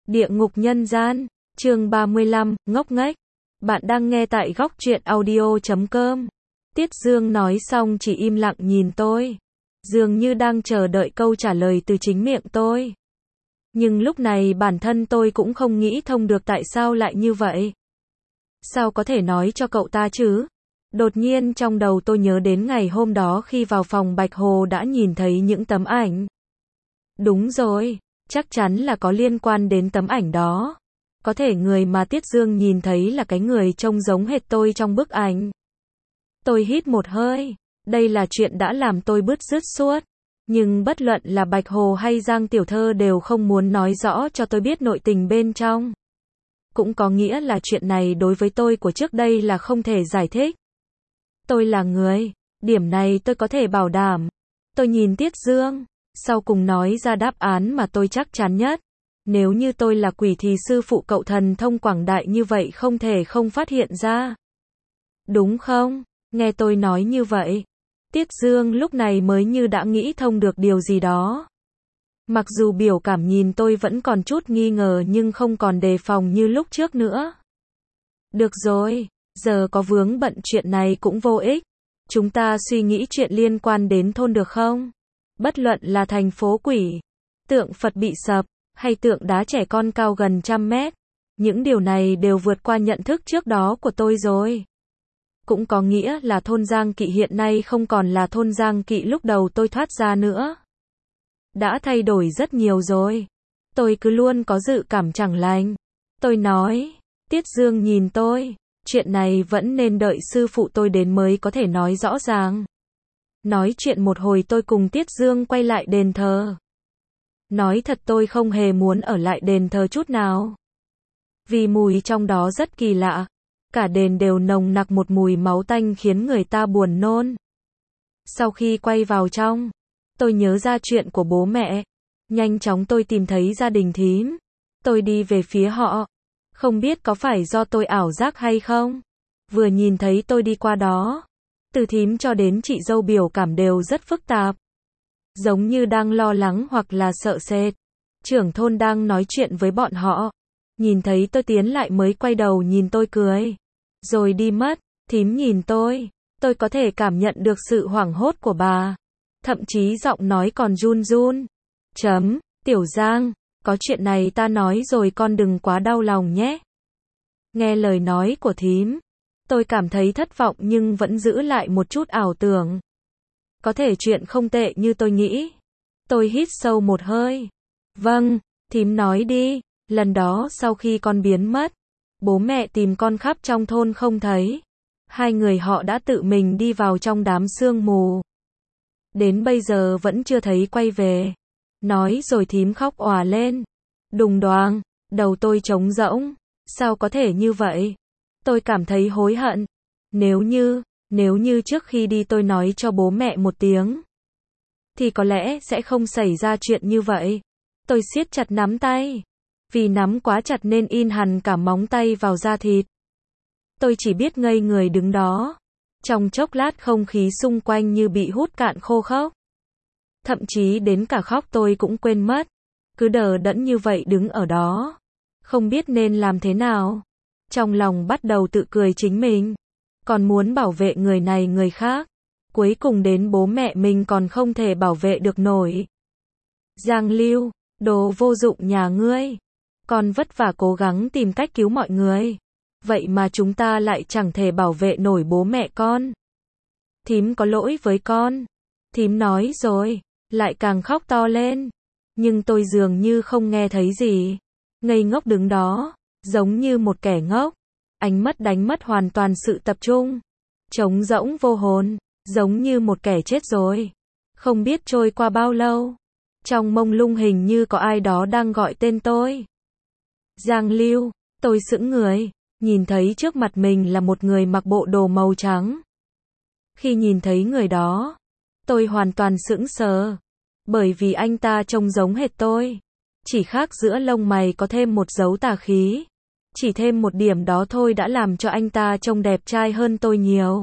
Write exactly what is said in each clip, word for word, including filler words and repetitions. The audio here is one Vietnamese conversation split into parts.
Địa ngục nhân gian, chương ba mươi lăm, ngốc nghếch. Bạn đang nghe tại góc truyện audio chấm com. Tiết Dương nói xong chỉ im lặng nhìn tôi, dường như đang chờ đợi câu trả lời từ chính miệng tôi. Nhưng lúc này bản thân tôi cũng không nghĩ thông được tại sao lại như vậy. Sao có thể nói cho cậu ta chứ? Đột nhiên trong đầu tôi nhớ đến ngày hôm đó khi vào phòng Bạch Hồ đã nhìn thấy những tấm ảnh. Đúng rồi, chắc chắn là có liên quan đến tấm ảnh đó. Có thể người mà Tiết Dương nhìn thấy là cái người trông giống hệt tôi trong bức ảnh. Tôi hít một hơi, đây là chuyện đã làm tôi bứt rứt suốt. Nhưng bất luận là Bạch Hồ hay Giang Tiểu Thơ đều không muốn nói rõ cho tôi biết nội tình bên trong. Cũng có nghĩa là chuyện này đối với tôi của trước đây là không thể giải thích. Tôi là người, điểm này tôi có thể bảo đảm. Tôi nhìn Tiết Dương, sau cùng nói ra đáp án mà tôi chắc chắn nhất. Nếu như tôi là quỷ thì sư phụ cậu thần thông quảng đại như vậy không thể không phát hiện ra. Đúng không? Nghe tôi nói như vậy, Tiết Dương lúc này mới như đã nghĩ thông được điều gì đó. Mặc dù biểu cảm nhìn tôi vẫn còn chút nghi ngờ nhưng không còn đề phòng như lúc trước nữa. Được rồi, giờ có vướng bận chuyện này cũng vô ích. Chúng ta suy nghĩ chuyện liên quan đến thôn được không? Bất luận là thành phố quỷ, tượng Phật bị sập, hay tượng đá trẻ con cao gần trăm mét. Những điều này đều vượt qua nhận thức trước đó của tôi rồi. Cũng có nghĩa là thôn Giang Kỵ hiện nay không còn là thôn Giang Kỵ lúc đầu tôi thoát ra nữa. Đã thay đổi rất nhiều rồi. Tôi cứ luôn có dự cảm chẳng lành. Tôi nói, Tiết Dương nhìn tôi, chuyện này vẫn nên đợi sư phụ tôi đến mới có thể nói rõ ràng. Nói chuyện một hồi tôi cùng Tiết Dương quay lại đền thờ. Nói thật tôi không hề muốn ở lại đền thờ chút nào. Vì mùi trong đó rất kỳ lạ. Cả đền đều nồng nặc một mùi máu tanh khiến người ta buồn nôn. Sau khi quay vào trong, tôi nhớ ra chuyện của bố mẹ. Nhanh chóng tôi tìm thấy gia đình thím. Tôi đi về phía họ. Không biết có phải do tôi ảo giác hay không? Vừa nhìn thấy tôi đi qua đó, từ thím cho đến chị dâu biểu cảm đều rất phức tạp. Giống như đang lo lắng hoặc là sợ sệt. Trưởng thôn đang nói chuyện với bọn họ. Nhìn thấy tôi tiến lại mới quay đầu nhìn tôi cười. Rồi đi mất. Thím nhìn tôi. Tôi có thể cảm nhận được sự hoảng hốt của bà. Thậm chí giọng nói còn run run. Chấm, Tiểu Giang, có chuyện này ta nói rồi con đừng quá đau lòng nhé. Nghe lời nói của thím, tôi cảm thấy thất vọng nhưng vẫn giữ lại một chút ảo tưởng. Có thể chuyện không tệ như tôi nghĩ. Tôi hít sâu một hơi. Vâng, thím nói đi. Lần đó sau khi con biến mất, bố mẹ tìm con khắp trong thôn không thấy. Hai người họ đã tự mình đi vào trong đám sương mù. Đến bây giờ vẫn chưa thấy quay về. Nói rồi thím khóc òa lên. Đùng đoàng, đầu tôi trống rỗng. Sao có thể như vậy? Tôi cảm thấy hối hận. Nếu như, nếu như trước khi đi tôi nói cho bố mẹ một tiếng, thì có lẽ sẽ không xảy ra chuyện như vậy. Tôi siết chặt nắm tay. Vì nắm quá chặt nên in hằn cả móng tay vào da thịt. Tôi chỉ biết ngây người đứng đó. Trong chốc lát không khí xung quanh như bị hút cạn khô khốc. Thậm chí đến cả khóc tôi cũng quên mất. Cứ đờ đẫn như vậy đứng ở đó. Không biết nên làm thế nào. Trong lòng bắt đầu tự cười chính mình. Còn muốn bảo vệ người này người khác. Cuối cùng đến bố mẹ mình còn không thể bảo vệ được nổi. Giang Lưu, đồ vô dụng nhà ngươi. Con vất vả cố gắng tìm cách cứu mọi người. Vậy mà chúng ta lại chẳng thể bảo vệ nổi bố mẹ con. Thím có lỗi với con. Thím nói rồi, lại càng khóc to lên. Nhưng tôi dường như không nghe thấy gì. Ngây ngốc đứng đó, giống như một kẻ ngốc. Ánh mắt đánh mất hoàn toàn sự tập trung. Trống rỗng vô hồn, giống như một kẻ chết rồi. Không biết trôi qua bao lâu. Trong mông lung hình như có ai đó đang gọi tên tôi. Giang Lưu, tôi sững người, nhìn thấy trước mặt mình là một người mặc bộ đồ màu trắng. Khi nhìn thấy người đó, tôi hoàn toàn sững sờ, bởi vì anh ta trông giống hệt tôi. Chỉ khác giữa lông mày có thêm một dấu tà khí. Chỉ thêm một điểm đó thôi đã làm cho anh ta trông đẹp trai hơn tôi nhiều.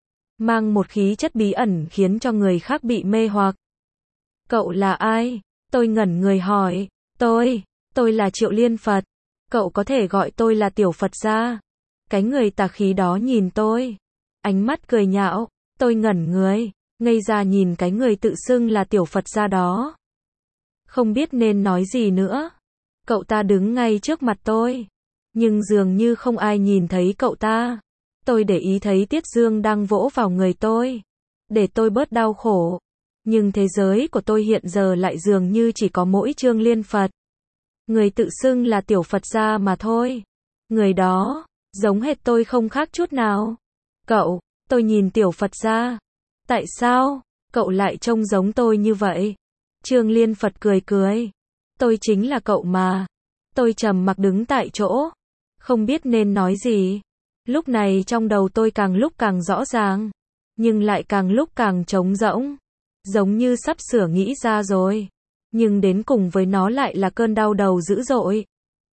Mang một khí chất bí ẩn khiến cho người khác bị mê hoặc. Cậu là ai? Tôi ngẩn người hỏi. Tôi, Tôi là Triệu Liên Phật. Cậu có thể gọi tôi là Tiểu Phật gia. Cái người tà khí đó nhìn tôi. Ánh mắt cười nhạo. Tôi ngẩn người. Ngây ra nhìn cái người tự xưng là Tiểu Phật gia đó. Không biết nên nói gì nữa. Cậu ta đứng ngay trước mặt tôi. Nhưng dường như không ai nhìn thấy cậu ta. Tôi để ý thấy Tiết Dương đang vỗ vào người tôi. Để tôi bớt đau khổ. Nhưng thế giới của tôi hiện giờ lại dường như chỉ có mỗi Trương Liên Phật. Người tự xưng là Tiểu Phật gia mà thôi. Người đó, giống hệt tôi không khác chút nào. Cậu, tôi nhìn Tiểu Phật gia. Tại sao, cậu lại trông giống tôi như vậy? Trương Liên Phật cười cười. Tôi chính là cậu mà. Tôi trầm mặc đứng tại chỗ. Không biết nên nói gì. Lúc này trong đầu tôi càng lúc càng rõ ràng. Nhưng lại càng lúc càng trống rỗng. Giống như sắp sửa nghĩ ra rồi. Nhưng đến cùng với nó lại là cơn đau đầu dữ dội.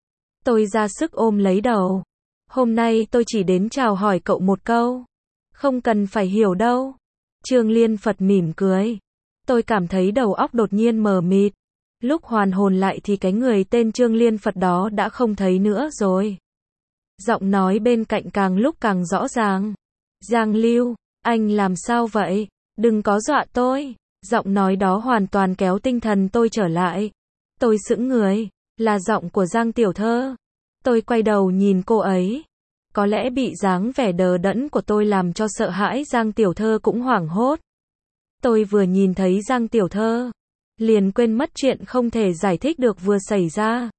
Tôi ra sức ôm lấy đầu. Hôm nay tôi chỉ đến chào hỏi cậu một câu. Không cần phải hiểu đâu. Trương Liên Phật mỉm cười. Tôi cảm thấy đầu óc đột nhiên mờ mịt. Lúc hoàn hồn lại thì cái người tên Trương Liên Phật đó đã không thấy nữa rồi. Giọng nói bên cạnh càng lúc càng rõ ràng. Giang Lưu, anh làm sao vậy? Đừng có dọa tôi. Giọng nói đó hoàn toàn kéo tinh thần tôi trở lại. Tôi sững người. Là giọng của Giang Tiểu Thơ. Tôi quay đầu nhìn cô ấy. Có lẽ bị dáng vẻ đờ đẫn của tôi làm cho sợ hãi, Giang Tiểu Thơ cũng hoảng hốt. Tôi vừa nhìn thấy Giang Tiểu Thơ, liền quên mất chuyện không thể giải thích được vừa xảy ra.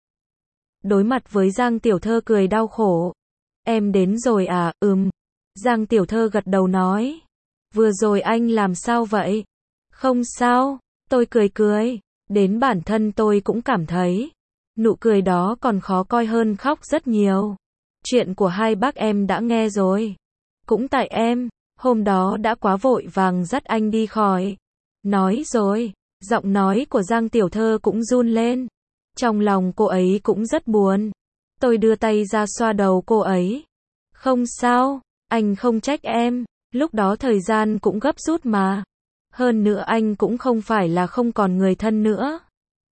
Đối mặt với Giang Tiểu Thơ cười đau khổ. Em đến rồi à? Ừm. Giang Tiểu Thơ gật đầu nói. Vừa rồi anh làm sao vậy? Không sao. Tôi cười cười. Đến bản thân tôi cũng cảm thấy nụ cười đó còn khó coi hơn khóc rất nhiều. Chuyện của hai bác em đã nghe rồi. Cũng tại em, hôm đó đã quá vội vàng dắt anh đi khỏi. Nói rồi, giọng nói của Giang Tiểu Thơ cũng run lên. Trong lòng cô ấy cũng rất buồn. Tôi đưa tay ra xoa đầu cô ấy. Không sao, anh không trách em. Lúc đó thời gian cũng gấp rút mà. Hơn nữa anh cũng không phải là không còn người thân nữa.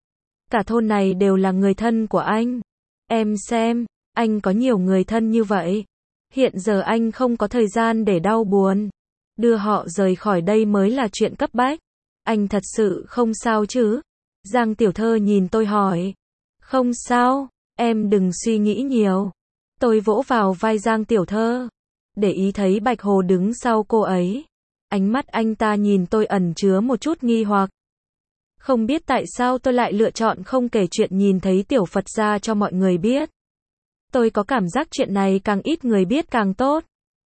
Cả thôn này đều là người thân của anh. Em xem, anh có nhiều người thân như vậy. Hiện giờ anh không có thời gian để đau buồn. Đưa họ rời khỏi đây mới là chuyện cấp bách. Anh thật sự không sao chứ? Giang Tiểu Thơ nhìn tôi hỏi. Không sao, em đừng suy nghĩ nhiều. Tôi vỗ vào vai Giang Tiểu Thơ. Để ý thấy Bạch Hồ đứng sau cô ấy. Ánh mắt anh ta nhìn tôi ẩn chứa một chút nghi hoặc. Không biết tại sao tôi lại lựa chọn không kể chuyện nhìn thấy Tiểu Phật gia cho mọi người biết. Tôi có cảm giác chuyện này càng ít người biết càng tốt.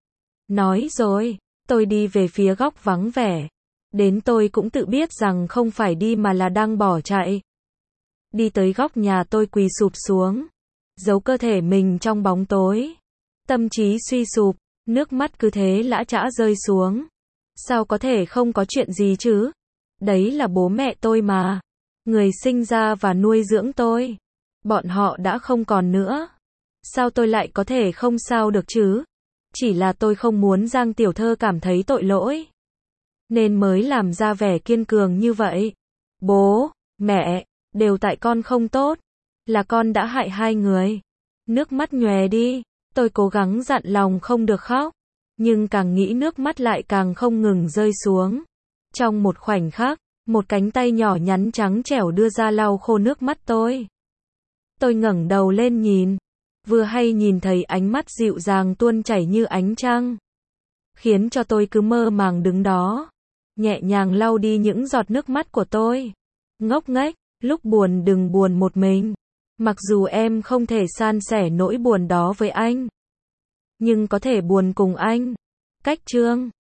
Nói rồi, tôi đi về phía góc vắng vẻ. Đến tôi cũng tự biết rằng không phải đi mà là đang bỏ chạy. Đi tới góc nhà tôi quỳ sụp xuống. Giấu cơ thể mình trong bóng tối. Tâm trí suy sụp, nước mắt cứ thế lã chã rơi xuống. Sao có thể không có chuyện gì chứ? Đấy là bố mẹ tôi mà. Người sinh ra và nuôi dưỡng tôi. Bọn họ đã không còn nữa. Sao tôi lại có thể không sao được chứ? Chỉ là tôi không muốn Giang Tiểu Thơ cảm thấy tội lỗi. Nên mới làm ra vẻ kiên cường như vậy. Bố, mẹ, đều tại con không tốt. Là con đã hại hai người. Nước mắt nhòe đi. Tôi cố gắng dặn lòng không được khóc. Nhưng càng nghĩ nước mắt lại càng không ngừng rơi xuống. Trong một khoảnh khắc, một cánh tay nhỏ nhắn trắng trẻo đưa ra lau khô nước mắt tôi. Tôi ngẩng đầu lên nhìn. Vừa hay nhìn thấy ánh mắt dịu dàng tuôn chảy như ánh trăng. Khiến cho tôi cứ mơ màng đứng đó. Nhẹ nhàng lau đi những giọt nước mắt của tôi. Ngốc nghếch, lúc buồn đừng buồn một mình. Mặc dù em không thể san sẻ nỗi buồn đó với anh. Nhưng có thể buồn cùng anh. Cách chương